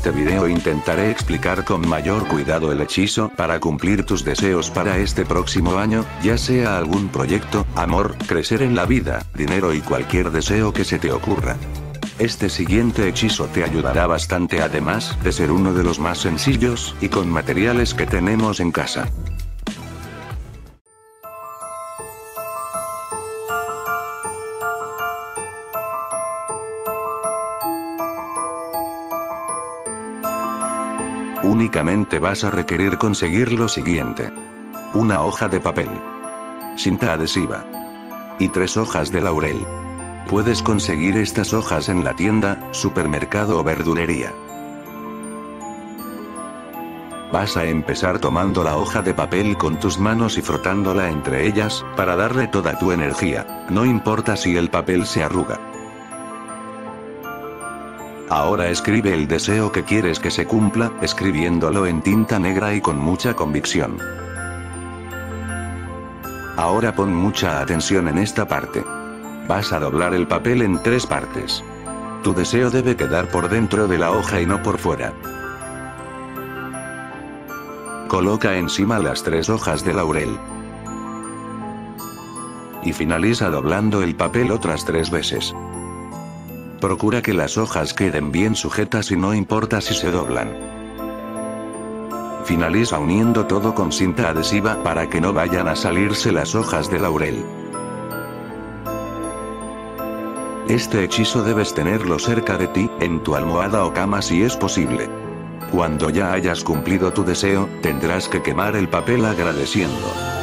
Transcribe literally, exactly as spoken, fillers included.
este video intentaré explicar con mayor cuidado el hechizo para cumplir tus deseos para este próximo año, ya sea algún proyecto, amor, crecer en la vida, dinero y cualquier deseo que se te ocurra. Este siguiente hechizo te ayudará bastante, además de ser uno de los más sencillos y con materiales que tenemos en casa. Únicamente vas a requerir conseguir lo siguiente: una hoja de papel, cinta adhesiva y tres hojas de laurel. Puedes conseguir estas hojas en la tienda, supermercado o verdulería. Vas a empezar tomando la hoja de papel con tus manos y frotándola entre ellas, para darle toda tu energía, no importa si el papel se arruga. Ahora escribe el deseo que quieres que se cumpla, escribiéndolo en tinta negra y con mucha convicción. Ahora pon mucha atención en esta parte. Vas a doblar el papel en tres partes. Tu deseo debe quedar por dentro de la hoja y no por fuera. Coloca encima las tres hojas de laurel. Y finaliza doblando el papel otras tres veces. Procura que las hojas queden bien sujetas y no importa si se doblan. Finaliza uniendo todo con cinta adhesiva para que no vayan a salirse las hojas de laurel. Este hechizo debes tenerlo cerca de ti, en tu almohada o cama si es posible. Cuando ya hayas cumplido tu deseo, tendrás que quemar el papel agradeciendo.